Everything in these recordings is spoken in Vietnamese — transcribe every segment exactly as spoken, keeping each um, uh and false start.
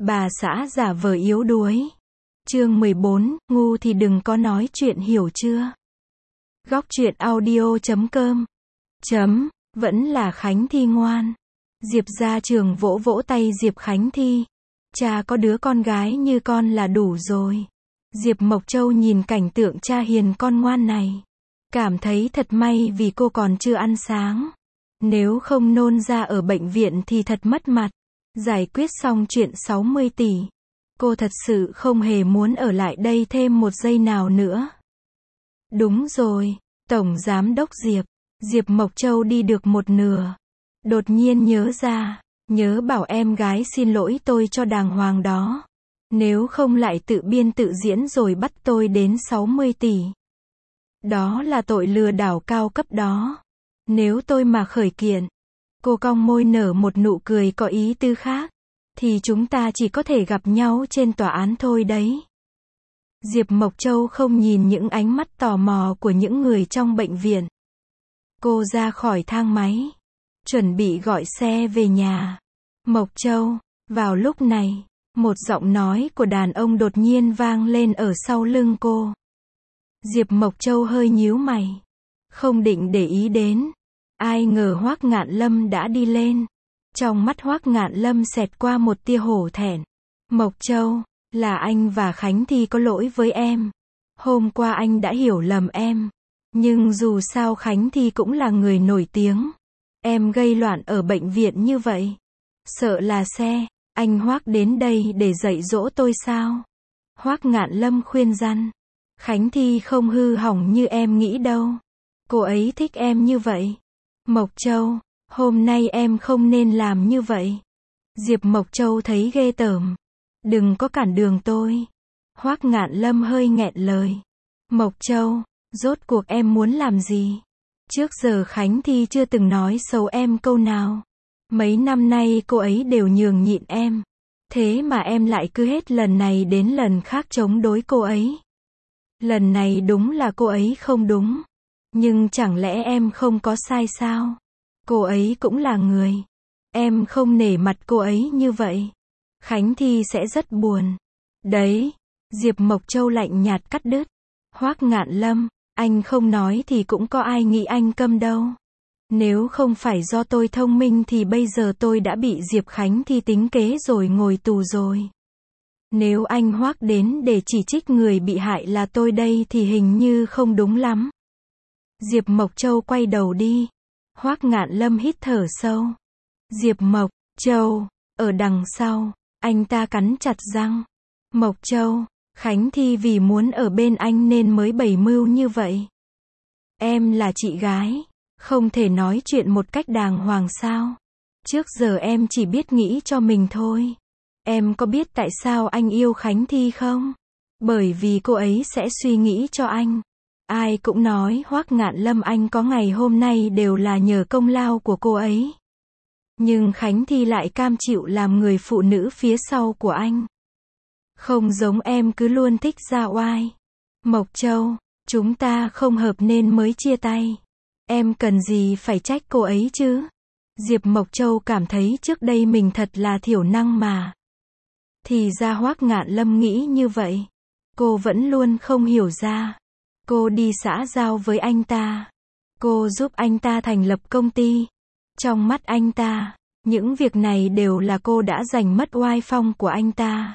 Bà xã giả vờ yếu đuối. Chương mười bốn, ngu thì đừng có nói chuyện, hiểu chưa? Góc truyện audio chấm com. Chấm, vẫn là Khánh Thi ngoan. Diệp ra trường vỗ vỗ tay Diệp Khánh Thi. Cha có đứa con gái như con là đủ rồi. Diệp Mộc Châu nhìn cảnh tượng cha hiền con ngoan này. Cảm thấy thật may vì cô còn chưa ăn sáng. Nếu không nôn ra ở bệnh viện thì thật mất mặt. Giải quyết xong chuyện sáu mươi tỷ. Cô thật sự không hề muốn ở lại đây thêm một giây nào nữa. Đúng rồi, Tổng Giám đốc Diệp. Diệp Mộc Châu đi được một nửa. Đột nhiên nhớ ra, nhớ bảo em gái xin lỗi tôi cho đàng hoàng đó. Nếu không lại tự biên tự diễn rồi bắt tôi đến sáu mươi tỷ. Đó là tội lừa đảo cao cấp đó. Nếu tôi mà khởi kiện, cô cong môi nở một nụ cười có ý tư khác, thì chúng ta chỉ có thể gặp nhau trên tòa án thôi đấy. Diệp Mộc Châu không nhìn những ánh mắt tò mò của những người trong bệnh viện. Cô ra khỏi thang máy, chuẩn bị gọi xe về nhà. Mộc Châu, vào lúc này, một giọng nói của đàn ông đột nhiên vang lên ở sau lưng cô. Diệp Mộc Châu hơi nhíu mày, không định để ý đến. Ai ngờ Hoắc Ngạn Lâm đã đi lên. Trong mắt Hoắc Ngạn Lâm xẹt qua một tia hổ thẹn. Mộc Châu, là anh và Khánh Thi có lỗi với em. Hôm qua anh đã hiểu lầm em. Nhưng dù sao Khánh Thi cũng là người nổi tiếng. Em gây loạn ở bệnh viện như vậy. Sợ là xe, anh Hoắc đến đây để dạy dỗ tôi sao? Hoắc Ngạn Lâm khuyên răn. Khánh Thi không hư hỏng như em nghĩ đâu. Cô ấy thích em như vậy. Mộc Châu, hôm nay em không nên làm như vậy. Diệp Mộc Châu thấy ghê tởm. Đừng có cản đường tôi. Hoắc Ngạn Lâm hơi nghẹn lời. Mộc Châu, rốt cuộc em muốn làm gì? Trước giờ Khánh Thi chưa từng nói xấu em câu nào. Mấy năm nay cô ấy đều nhường nhịn em. Thế mà em lại cứ hết lần này đến lần khác chống đối cô ấy. Lần này đúng là cô ấy không đúng. Nhưng chẳng lẽ em không có sai sao? Cô ấy cũng là người. Em không nể mặt cô ấy như vậy. Khánh Thi sẽ rất buồn. Đấy, Diệp Mộc Châu lạnh nhạt cắt đứt. Hoắc Ngạn Lâm, anh không nói thì cũng có ai nghĩ anh câm đâu. Nếu không phải do tôi thông minh thì bây giờ tôi đã bị Diệp Khánh Thi tính kế rồi ngồi tù rồi. Nếu anh Hoắc đến để chỉ trích người bị hại là tôi đây thì hình như không đúng lắm. Diệp Mộc Châu quay đầu đi. Hoắc Ngạn Lâm hít thở sâu. Diệp Mộc Châu, ở đằng sau, anh ta cắn chặt răng. Mộc Châu, Khánh Thi vì muốn ở bên anh nên mới bày mưu như vậy. Em là chị gái, không thể nói chuyện một cách đàng hoàng sao? Trước giờ em chỉ biết nghĩ cho mình thôi. Em có biết tại sao anh yêu Khánh Thi không? Bởi vì cô ấy sẽ suy nghĩ cho anh. Ai cũng nói Hoắc Ngạn Lâm anh có ngày hôm nay đều là nhờ công lao của cô ấy. Nhưng Khánh Thi lại cam chịu làm người phụ nữ phía sau của anh. Không giống em cứ luôn thích ra oai. Mộc Châu, chúng ta không hợp nên mới chia tay. Em cần gì phải trách cô ấy chứ? Diệp Mộc Châu cảm thấy trước đây mình thật là thiểu năng mà. Thì ra Hoắc Ngạn Lâm nghĩ như vậy. Cô vẫn luôn không hiểu ra. Cô đi xã giao với anh ta. Cô giúp anh ta thành lập công ty. Trong mắt anh ta, những việc này đều là cô đã giành mất oai phong của anh ta.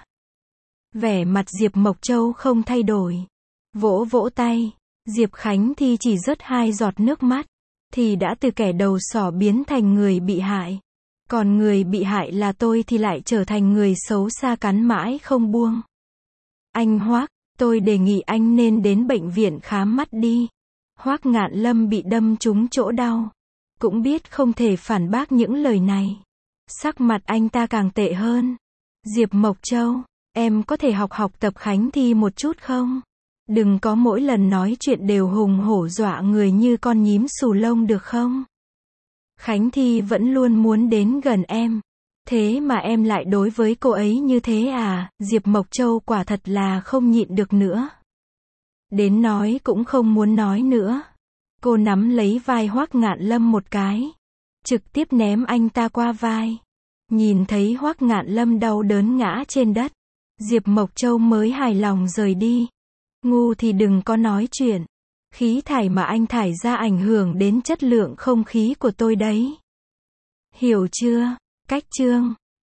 Vẻ mặt Diệp Mộc Châu không thay đổi. Vỗ vỗ tay, Diệp Khánh Thi chỉ rớt hai giọt nước mắt. Thì đã từ kẻ đầu sỏ biến thành người bị hại. Còn người bị hại là tôi thì lại trở thành người xấu xa cắn mãi không buông. Anh Hoắc, tôi đề nghị anh nên đến bệnh viện khám mắt đi. Hoắc Ngạn Lâm bị đâm trúng chỗ đau. Cũng biết không thể phản bác những lời này. Sắc mặt anh ta càng tệ hơn. Diệp Mộc Châu, em có thể học học tập Khánh Thi một chút không? Đừng có mỗi lần nói chuyện đều hùng hổ dọa người như con nhím xù lông được không? Khánh Thi vẫn luôn muốn đến gần em. Thế mà em lại đối với cô ấy như thế à? Diệp Mộc Châu quả thật là không nhịn được nữa. Đến nói cũng không muốn nói nữa. Cô nắm lấy vai Hoắc Ngạn Lâm một cái. Trực tiếp ném anh ta qua vai. Nhìn thấy Hoắc Ngạn Lâm đau đớn ngã trên đất, Diệp Mộc Châu mới hài lòng rời đi. Ngu thì đừng có nói chuyện. Khí thải mà anh thải ra ảnh hưởng đến chất lượng không khí của tôi đấy. Hiểu chưa? Cách chương